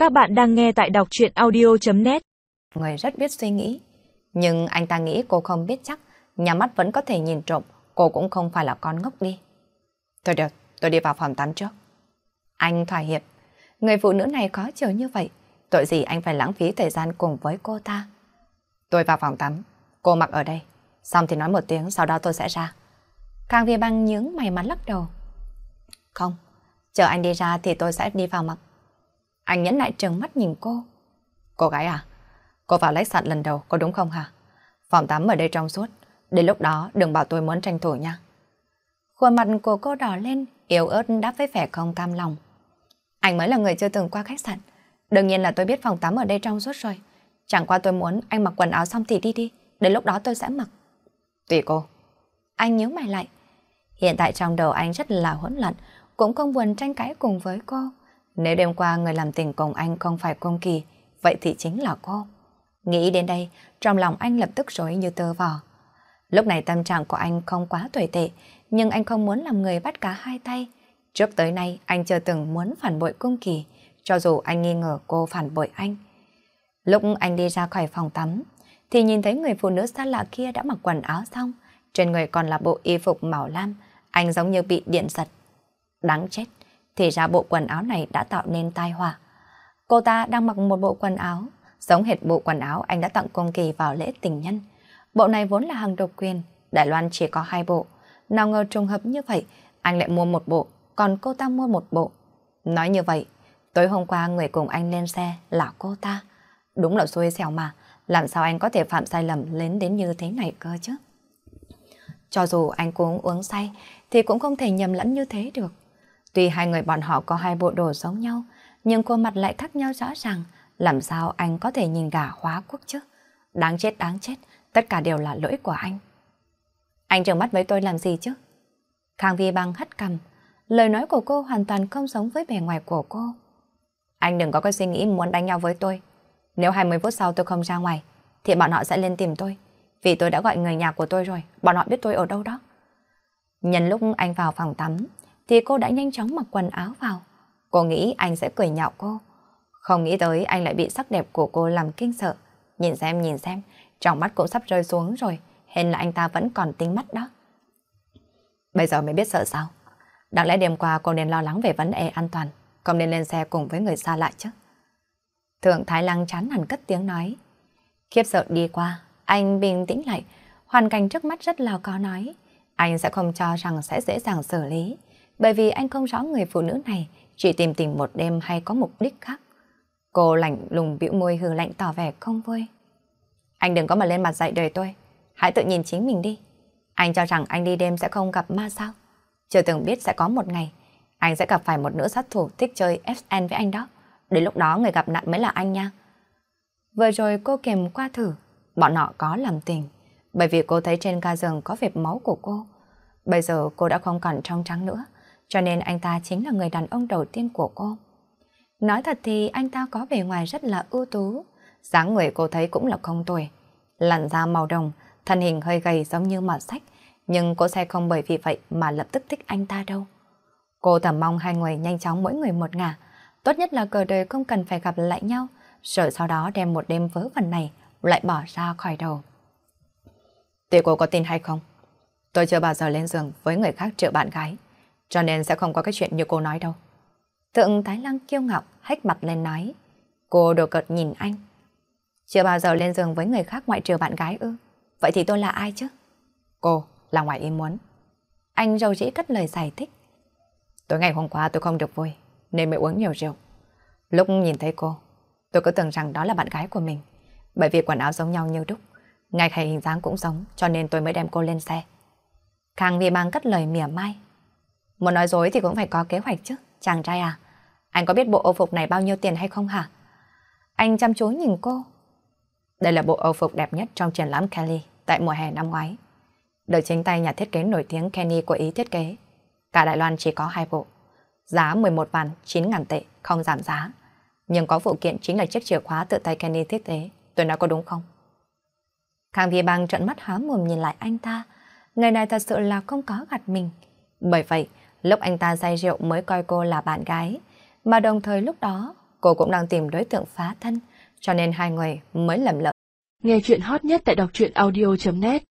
Các bạn đang nghe tại đọc truyện audio.net. Người rất biết suy nghĩ, nhưng anh ta nghĩ cô không biết chắc, nhà mắt vẫn có thể nhìn trộm, cô cũng không phải là con ngốc đi. Thôi được, tôi đi vào phòng tắm trước. Anh thỏa hiệp, người phụ nữ này khó chịu như vậy, tội gì anh phải lãng phí thời gian cùng với cô ta. Tôi vào phòng tắm, cô mặc ở đây, xong thì nói một tiếng, sau đó tôi sẽ ra. Khang Vi Băng nhướng mày mà lắc đầu. Không, chờ anh đi ra thì tôi sẽ đi vào mặc. Anh nhẫn nại trừng mắt nhìn cô. Cô gái à, cô vào khách sạn lần đầu có đúng không hả? Phòng tắm ở đây trong suốt, đến lúc đó đừng bảo tôi muốn tranh thủ nha. Khuôn mặt của cô đỏ lên, yếu ớt đáp với vẻ không cam lòng. Anh mới là người chưa từng qua khách sạn, đương nhiên là tôi biết phòng tắm ở đây trong suốt rồi. Chẳng qua tôi muốn anh mặc quần áo xong thì đi đi, đến lúc đó tôi sẽ mặc. Tùy cô. Anh nhớ mày lại. Hiện tại trong đầu anh rất là hỗn loạn, cũng không buồn tranh cãi cùng với cô. Nếu đêm qua người làm tình cùng anh không phải Cung Kỳ, vậy thì chính là cô. Nghĩ đến đây, trong lòng anh lập tức rối như tơ vò. Lúc này tâm trạng của anh không quá tồi tệ, nhưng anh không muốn làm người bắt cả hai tay. Trước tới nay, anh chưa từng muốn phản bội Cung Kỳ, cho dù anh nghi ngờ cô phản bội anh. Lúc anh đi ra khỏi phòng tắm, thì nhìn thấy người phụ nữ xa lạ kia đã mặc quần áo xong, trên người còn là bộ y phục màu lam, anh giống như bị điện giật. Đáng chết, thì ra bộ quần áo này đã tạo nên tai họa. Cô ta đang mặc một bộ quần áo, giống hệt bộ quần áo anh đã tặng Cung Kỳ vào lễ tình nhân. Bộ này vốn là hàng độc quyền, Đài Loan chỉ có 2 bộ. Nào ngờ trùng hợp như vậy, anh lại mua một bộ, còn cô ta mua một bộ. Nói như vậy, tối hôm qua người cùng anh lên xe là cô ta. Đúng là xui xẻo mà, làm sao anh có thể phạm sai lầm lớn đến như thế này cơ chứ? Cho dù anh cũng uống say, thì cũng không thể nhầm lẫn như thế được. Tuy hai người bọn họ có 2 bộ đồ giống nhau, nhưng khuôn mặt lại khác nhau rõ ràng. Làm sao anh có thể nhìn gà hóa quốc chứ? Đáng chết, tất cả đều là lỗi của anh. Anh trợn mắt với tôi làm gì chứ? Khang Vi Băng hất cằm, lời nói của cô hoàn toàn không giống với bề ngoài của cô. Anh đừng có cái suy nghĩ muốn đánh nhau với tôi. Nếu 20 phút sau tôi không ra ngoài, thì bọn họ sẽ lên tìm tôi. Vì tôi đã gọi người nhà của tôi rồi, bọn họ biết tôi ở đâu đó. Nhân lúc anh vào phòng tắm, thì cô đã nhanh chóng mặc quần áo vào. Cô nghĩ anh sẽ cười nhạo cô. Không nghĩ tới anh lại bị sắc đẹp của cô làm kinh sợ. Nhìn xem, trong mắt cũng sắp rơi xuống rồi, hèn là anh ta vẫn còn tinh mắt đó. Bây giờ mới biết sợ sao? Đáng lẽ đêm qua cô nên lo lắng về vấn đề an toàn, không nên lên xe cùng với người xa lạ chứ. Thượng Thái Lăng chán hẳn cất tiếng nói. Khiếp sợ đi qua, anh bình tĩnh lại, hoàn cảnh trước mắt rất là khó nói. Anh sẽ không cho rằng sẽ dễ dàng xử lý, bởi vì anh không rõ người phụ nữ này chỉ tìm tình một đêm hay có mục đích khác. Cô lạnh lùng bĩu môi hừ lạnh tỏ vẻ không vui. Anh đừng có mà lên mặt dạy đời tôi, hãy tự nhìn chính mình đi. Anh cho rằng anh đi đêm sẽ không gặp ma sao? Chưa từng biết sẽ có một ngày anh sẽ gặp phải một nữ sát thủ thích chơi FN với anh đó. Đến lúc đó người gặp nạn mới là anh nha. Vừa rồi cô kèm qua thử, bọn họ có làm tình, bởi vì cô thấy trên ga giường có vệt máu của cô. Bây giờ cô đã không còn trong trắng nữa, cho nên anh ta chính là người đàn ông đầu tiên của cô. Nói thật thì anh ta có bề ngoài rất là ưu tú, dáng người cô thấy cũng là không tồi. Làn da màu đồng, thân hình hơi gầy giống như mọt sách, nhưng cô sẽ không bởi vì vậy mà lập tức thích anh ta đâu. Cô thầm mong hai người nhanh chóng mỗi người một ngả, tốt nhất là cả đời không cần phải gặp lại nhau, rồi sau đó đem một đêm vớ vẩn này lại bỏ ra khỏi đầu. Tuy cô có tin hay không, tôi chưa bao giờ lên giường với người khác trừ bạn gái, cho nên sẽ không có cái chuyện như cô nói đâu. Thượng Thái Lăng kiêu ngạo hách mặt lên nói. Cô đùa cợt nhìn anh. Chưa bao giờ lên giường với người khác ngoại trừ bạn gái ư? Vậy thì tôi là ai chứ? Cô là ngoài ý muốn. Anh rầu rĩ cất lời giải thích. Tối ngày hôm qua tôi không được vui nên mới uống nhiều rượu. Lúc nhìn thấy cô, tôi cứ tưởng rằng đó là bạn gái của mình, bởi vì quần áo giống nhau như đúc, ngay cả hình dáng cũng giống, cho nên tôi mới đem cô lên xe. Khang Vi Băng cất lời mỉa mai. Muốn nói dối thì cũng phải có kế hoạch chứ, chàng trai à. Anh có biết bộ âu phục này bao nhiêu tiền hay không hả? Anh chăm chú nhìn cô. Đây là bộ âu phục đẹp nhất trong triển lãm Kelly tại mùa hè năm ngoái, được chính tay nhà thiết kế nổi tiếng Kenny của Ý thiết kế. Cả Đài Loan chỉ có 2 bộ, giá 11 vạn 9.000 tệ, không giảm giá. Nhưng có phụ kiện chính là chiếc chìa khóa tự tay Kenny thiết kế. Tôi nói có đúng không? Khang Vi Băng trợn mắt há mồm nhìn lại anh ta. Người này thật sự là không có gạt mình. Bởi vậy, lúc anh ta say rượu mới coi cô là bạn gái, mà đồng thời lúc đó cô cũng đang tìm đối tượng phá thân, cho nên hai người mới lầm lỡ. Nghe chuyện hot nhất tại đọc truyện audio.net